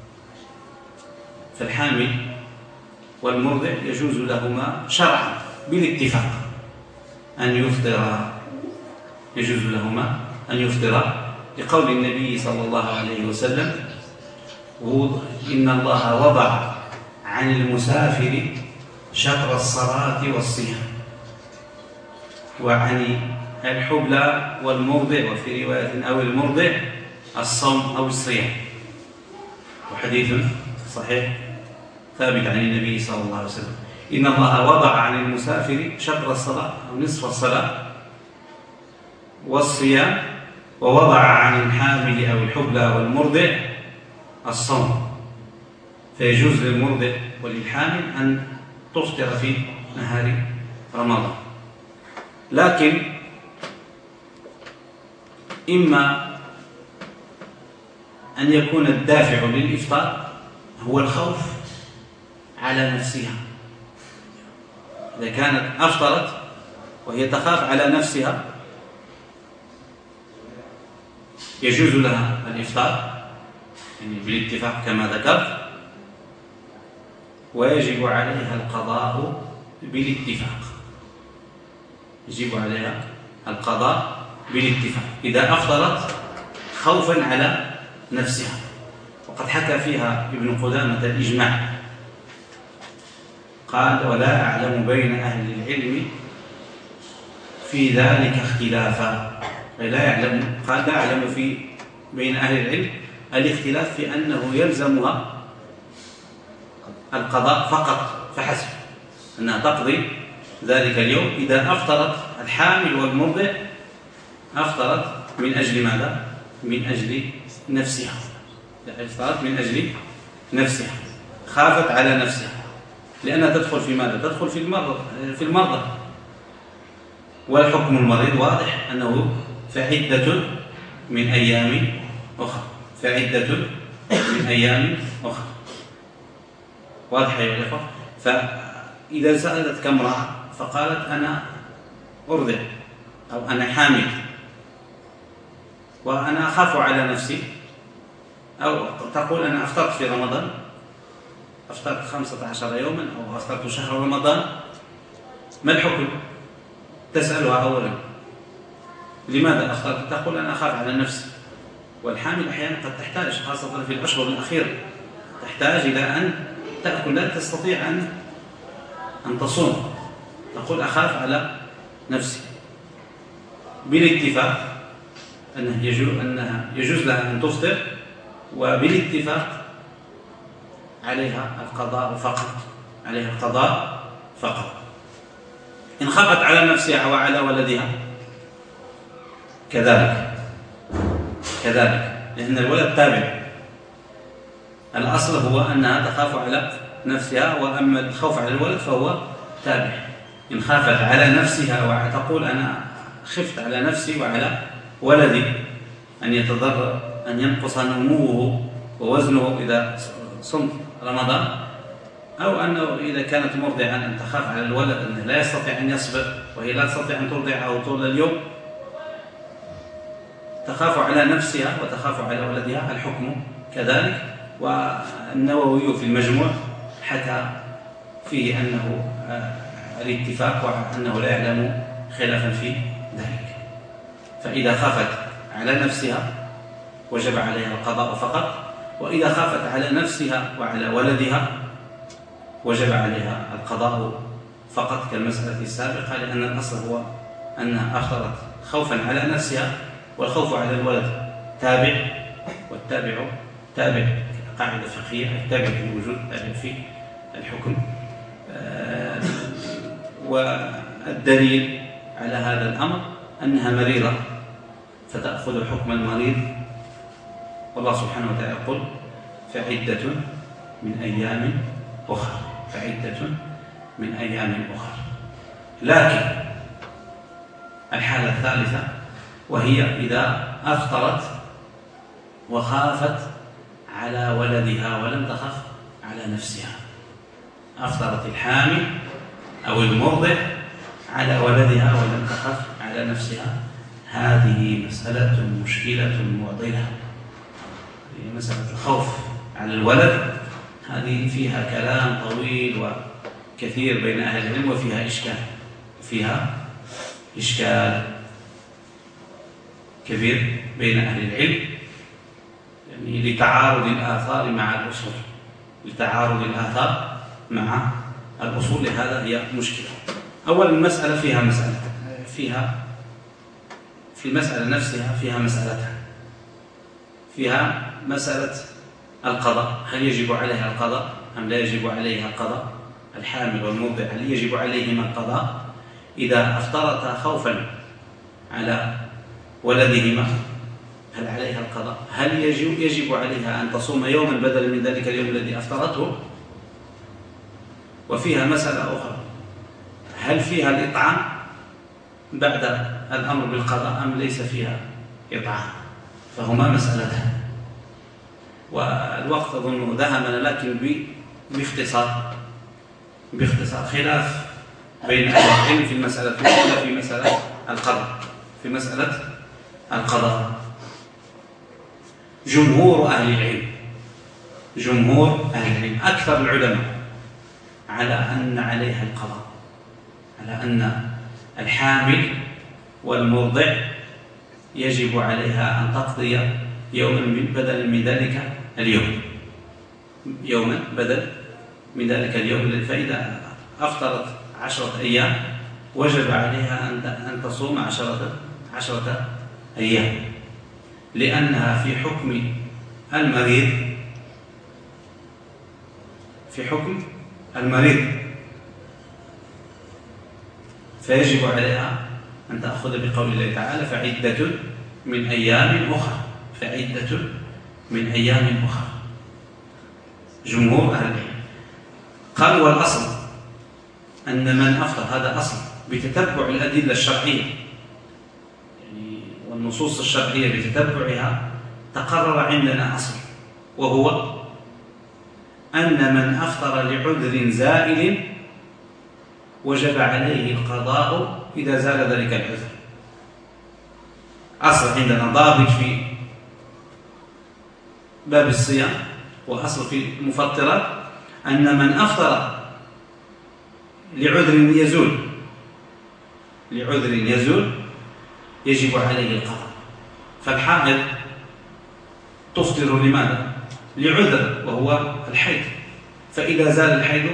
فالحامل والمرضع يجوز لهما شرعا بالاتفاق أن يفطرا يجوز لهما أن يفطرا لقول النبي صلى الله عليه وسلم: إن الله وضع عن المسافر شطر الصلاة والصيام، وعن الحبلى والمرضع، وفي رواية أو المرضع الصوم أو الصيام. وحديث صحيح ثابت عن النبي صلى الله عليه وسلم: إن الله وضع عن المسافر شطر الصلاة أو نصف الصلاة والصيام، ووضع عن الحامل أو الحبلى والمرضع الصوم. فيجوز للمرضع وللحامل أن تفطر في نهار رمضان، لكن إما أن يكون الدافع للإفطار هو الخوف على نفسها. إذا كانت أفطرت وهي تخاف على نفسها يجوز لها الإفطار يعني بالاتفاق كما ذكرت، ويجب عليها القضاء بالاتفاق يجب عليها القضاء بالاتفاق إذا أفطرت خوفا على نفسها. وقد حكى فيها ابن قدامة الإجماع، قال: ولا أعلم بين أهل العلم في ذلك اختلافا. لا يعلم قال لا أعلم في بين أهل العلم الاختلاف في أنه يلزمها القضاء فقط فحسب، أنها تقضي ذلك اليوم إذا أفطرت الحامل والمرضع أفطرت من أجل ماذا؟ من أجل نفسها. أفطرت من أجل نفسها، خافت على نفسها، لأنها تدخل في ماذا؟ تدخل في المرض في المرضى. والحكم المريض واضح أنه فعدة من أيام أخرى فعدة من أيام أخرى واضح يا أخوة. فإذا سألتك امرأة فقالت أنا أرضع أو أنا حامل وأنا أخاف على نفسي، أو تقول أنا أفطرت في رمضان، أفطرت خمسة عشر يوما أو أفطرت شهر رمضان، ما الحكم؟ تسألها أولا لماذا أفطرت؟ تقول أنا أخاف على نفسي. والحامل أحيانا قد تحتاج، خاصة في الأشهر الأخيرة، تحتاج إلى أن تأكل، لا تستطيع أن أن تصوم، تقول أخاف على نفسي. بالاتفاق أنه يجوز أنها يجوز لها أن تفطر، وبالاتفاق عليها القضاء فقط عليها القضاء فقط. إن خافت على نفسها وعلى ولدها كذلك كذلك لأن الولد تابع. الأصل هو أنها تخاف على نفسها، وأما الخوف على الولد فهو تابع. إن خافت على نفسها وتقول أنا خفت على نفسي وعلى ولدي أن يتضرر، أن ينقص نموه ووزنه إذا صمت رمضان، أو أنه إذا كانت مرضعا أن تخاف على الولد أنه لا يستطيع أن يصبر وهي لا تستطيع أن ترضعه طول اليوم، تخاف على نفسها وتخاف على ولدها، الحكم كذلك. والنووي في المجموع حكى فيه أنه الاتفاق وأنه لا يعلم خلافا في ذلك. فإذا خافت على نفسها وجب عليها القضاء فقط، وإذا خافت على نفسها وعلى ولدها وجب عليها القضاء فقط كالمسألة السابقة، لأن الأصل هو أنها أفطرت خوفا على نفسها، والخوف على الولد تابع، والتابع تابع قاعدة فقهية، التابع في الوجود تابع في الحكم. والدليل على هذا الأمر أنها مريضة فتأخذ حكم المريض، والله سبحانه وتعالى يقول فعدة من أيام أخرى، فعدة من أيام أخرى. لكن الحالة الثالثة وهي إذا أفطرت وخافت على ولدها ولم تخف على نفسها، أفطرت الحامل أو المرضع على ولدها ولم تخف على نفسها، هذه مسألة مشكلة معضلة. هي مسألة الخوف على الولد، هذه فيها كلام طويل وكثير بين أهل العلم، وفيها إشكال فيها إشكال كبير بين أهل العلم، يعني لتعارض الآثار مع الأصول، لتعارض الآثار مع الأصول، لهذا هي مشكلة. أولا المسألة فيها مسألة فيها في المسألة نفسها فيها مسألتان، فيها مسألة القضاء، هل يجب عليها القضاء أم لا يجب عليها القضاء؟ الحامل والمرضع هل يجب عليهما القضاء إذا أفطرتا خوفا على ولدهما؟ هل عليها القضاء؟ هل يجب, يجب عليها أن تصوم يوما بدلا من ذلك اليوم الذي أفطرته؟ وفيها مسألة أخرى، هل فيها الإطعام بعد الأمر بالقضاء أم ليس فيها إطعام؟ فهما مسألتان، والوقت أظن ذهبنا، لكن باختصار باختصار خلاف بين أهل العلم في المسألة الأولى، في مسألة القضاء في مسألة القضاء جمهور أهل العلم جمهور أهل العلم أكثر العلماء على أن عليها القضاء، على أن الحامل والمرضع يجب عليها أن تقضي يوما بدلا من ذلك اليوم يوما بدل من ذلك اليوم فإذا أفطرت عشرة أيام وجب عليها أن تصوم عشرة عشرة أيام، لأنها في حكم المريض في حكم المريض فيجب عليها أن تأخذ بقول الله تعالى فعدة من أيام أخرى فعدة من أيام أخرى. جمهور أهل العلم قالوا والأصل أن من أفطر، هذا أصل بتتبع الأدلة الشرعية يعني والنصوص الشرعية بتتبعها تقرر عندنا أصل، وهو أن من أفطر لعذر زائل وجب عليه القضاء إذا زال ذلك العذر. أصل عندنا ضابط في باب الصيام وأصل في المفطرات أن من أفطر لعذر يزول لعذر يزول يجب عليه القضاء. فالحائض تفطر لماذا؟ لعذر وهو الحيض، فإذا زال الحيض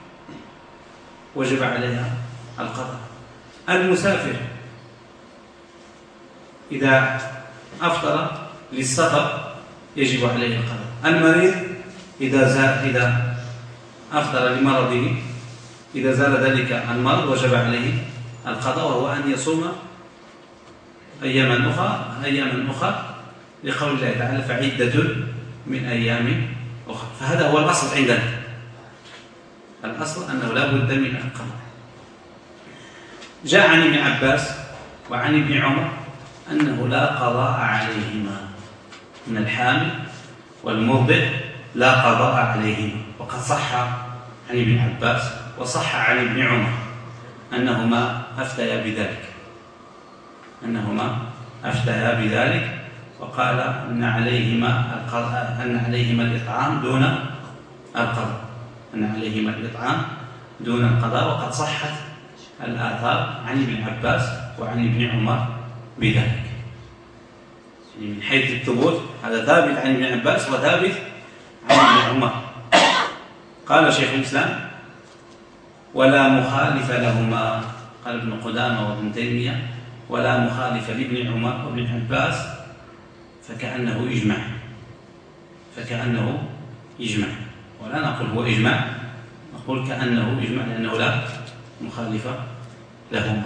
وجب عليها القضاء. المسافر إذا أفطر للسفر يجب عليه القضاء. المريض إذا زال إذا أفطر لمرضه إذا زال ذلك المرض وجب عليه القضاء، وهو أن يصوم أياما أخرى أياما أخرى لقول الله تعالى فعدة من أيام أخرى. فهذا هو الأصل عندنا، الأصل أنه لا بد من القضاء. جاء عن ابن عباس وعن ابن عمر أنه لا قضاء عليهما، من الحامل والمرضع لا قضاء عليهما. وقد صح عن ابن عباس وصح عن ابن عمر أنهما أفتيا بذلك أنهما أفتيا بذلك وقال أن عليهما أن عليهما الإطعام دون القضاء أن عليهما الإطعام دون القضاء. وقد صحت الآثار عن ابن عباس وعن ابن عمر بذلك، يعني من حيث الثبوت هذا ثابت عن ابن عباس وثابت عن ابن عمر. قال شيخ الإسلام ولا مخالف لهما، قال ابن قدامة وابن تيمية ولا مخالف لابن عمر وابن عباس فكأنه إجماع فكأنه إجماع ولا نقول هو إجماع، نقول كأنه إجماع لأنه لا مخالف لهما.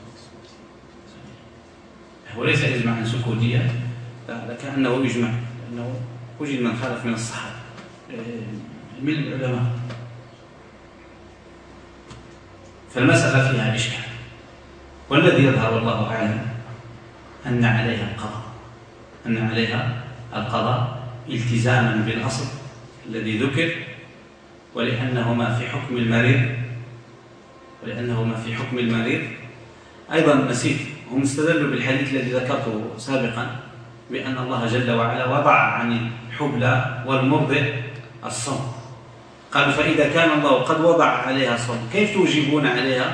وليس إجماعا سكوتيا، لا، كأنه إجماع، لأنه وجد من خالف من الصحابة من العلماء، فالمسألة فيها إشكال. والذي يظهر والله أعلم أن عليها القضاء، أن عليها القضاء التزاما بالأصل الذي ذكر، ولأنهما في حكم المريض ولأنهما في حكم المريض أيضا نسيت. هم استدلوا بالحديث الذي ذكرته سابقا بأن الله جل وعلا وضع عن الحبلى والمرضع الصوم. قالوا فإذا كان الله قد وضع عليها الصوم كيف توجبون عليها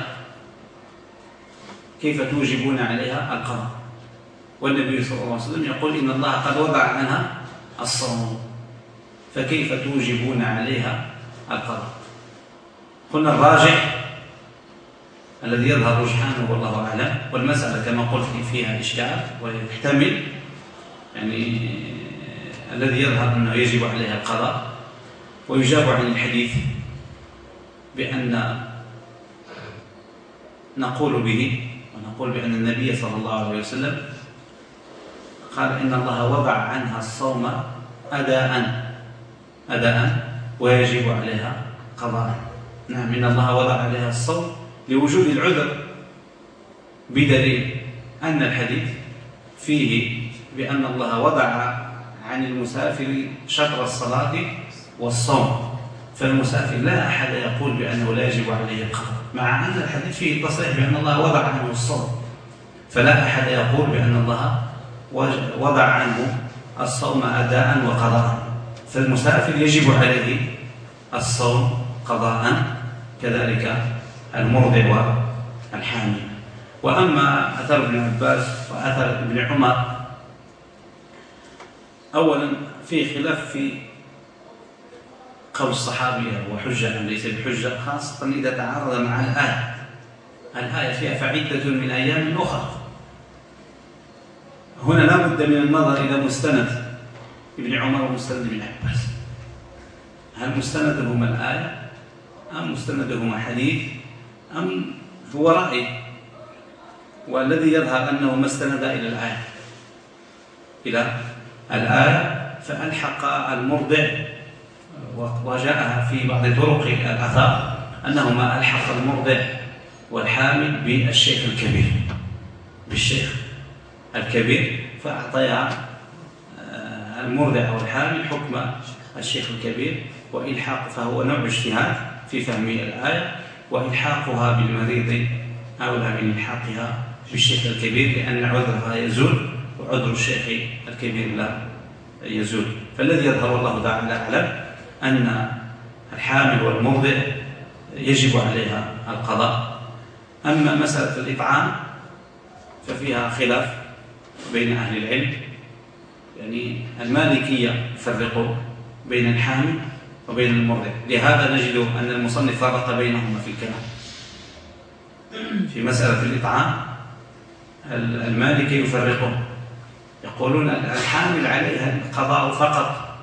كيف توجبون عليها القضاء؟ والنبي صلى الله عليه وسلم يقول إن الله قد وضع عنها الصوم، فكيف توجبون عليها القضاء؟ قلنا الراجح الذي يظهر رجحانه والله أعلم، والمسألة كما قلت فيها إشكال ويحتمل، يعني الذي يظهر أنه يجب عليها القضاء، ويجاب عن الحديث بأن نقول به ونقول بأن النبي صلى الله عليه وسلم قال إن الله وضع عنها الصوم أداء أداء ويجب عليها قضاء. نعم، إن الله وضع عليها الصوم لوجود العذر، بدليل أن الحديث فيه بأن الله وضع عن المسافر شطر الصلاة والصوم، فالمسافر لا أحد يقول بأنه لا يجب عليه القضاء، مع أن الحديث فيه تصريح بأن الله وضع عنه الصوم، فلا أحد يقول بأن الله وضع عنه الصوم أداء وقضاء، فالمسافر يجب عليه الصوم قضاء، كذلك المرضع والحامل. وأما أثر ابن عباس وأثر ابن عمر، أولا في خلاف في قول الصحابي وحجة أم ليس بحجة، خاصة إذا تعارض مع الآية. الآية فيها فعدة من أيام أخرى. هنا لا بد من النظر إلى مستند ابن عمر ومستند ابن عباس، هل مستندهما الآية أم مستندهما حديث أم هو رأي؟ والذي يظهر أنه ما استند إلى الآية إلى الآية فألحق المرضع، وجاءها في بعض طرق الآثار أنهما ألحق المرضع والحامل بالشيخ الكبير بالشيخ الكبير فأعطيها المرضع والحامل حكم الشيخ الكبير، وإلحاق فهو نوع اجتهاد في فهم الآية، وإلحاقها بالمريض أولى من إلحاقها بالشيخ الكبير، لأن عذرها يزول وعذر الشيخ الكبير لا يزول. فالذي يظهر والله تعالى أعلم أن الحامل والمرضع يجب عليها القضاء. أما مسألة الإطعام ففيها خلاف بين أهل العلم، يعني المالكية يفرقوا بين الحامل وبين المرضع، لهذا نجد أن المصنف فرق بينهما في الكلام. في مسألة الإطعام المالكي يفرقون، يقولون الحامل عليها القضاء فقط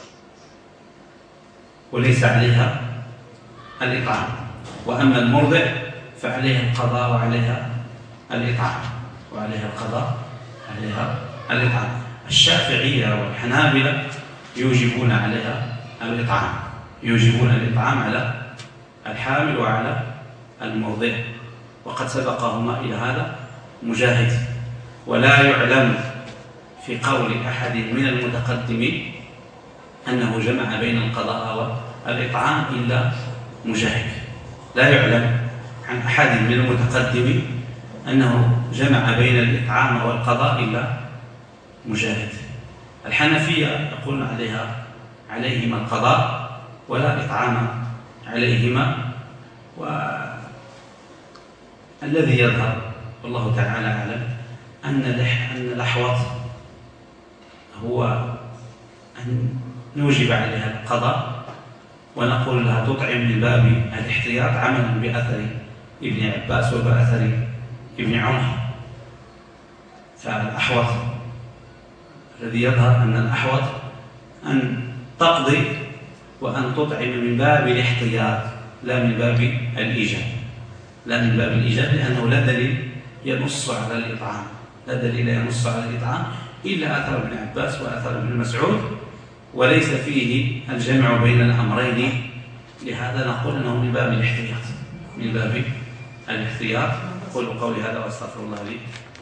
وليس عليها الإطعام، وأما المرضع فعليها القضاء وعليها الإطعام وعليها القضاء عليها الإطعام. الشافعية والحنابلة يوجبون عليها الإطعام، يوجبون الإطعام على الحامل وعلى المرضع، وقد سبقهما إلى هذا مجاهد. ولا يعلم في قول أحد من المتقدمين أنه جمع بين القضاء والإطعام إلا مجاهد، لا يعلم عن أحد من المتقدمين أنه جمع بين الإطعام والقضاء إلا مجاهد. الحنفية يقولون عليها عليهما القضاء ولا إطعام عليهما. والذي يظهر والله تعالى أعلم أن أن الأحوط هو أن نوجب عليها القضاء ونقول لها تطعم من باب الاحتياط عملا بأثر ابن عباس وبأثر ابن عمر. فالأحوط الذي يظهر أن الأحوط أن تقضي وأن تطعم من باب الاحتياط لا من باب الإيجاب. لا من باب الإيجاب، لأنه لا دليل ينص على الإطعام، لا دليل ينص على الإطعام إلا أثر ابن عباس وأثر ابن مسعود، وليس فيه الجمع بين الأمرين. لهذا نقول أنه من باب الاحتياط، من باب الاحتياط. أقول قولي هذا وأستغفر الله لي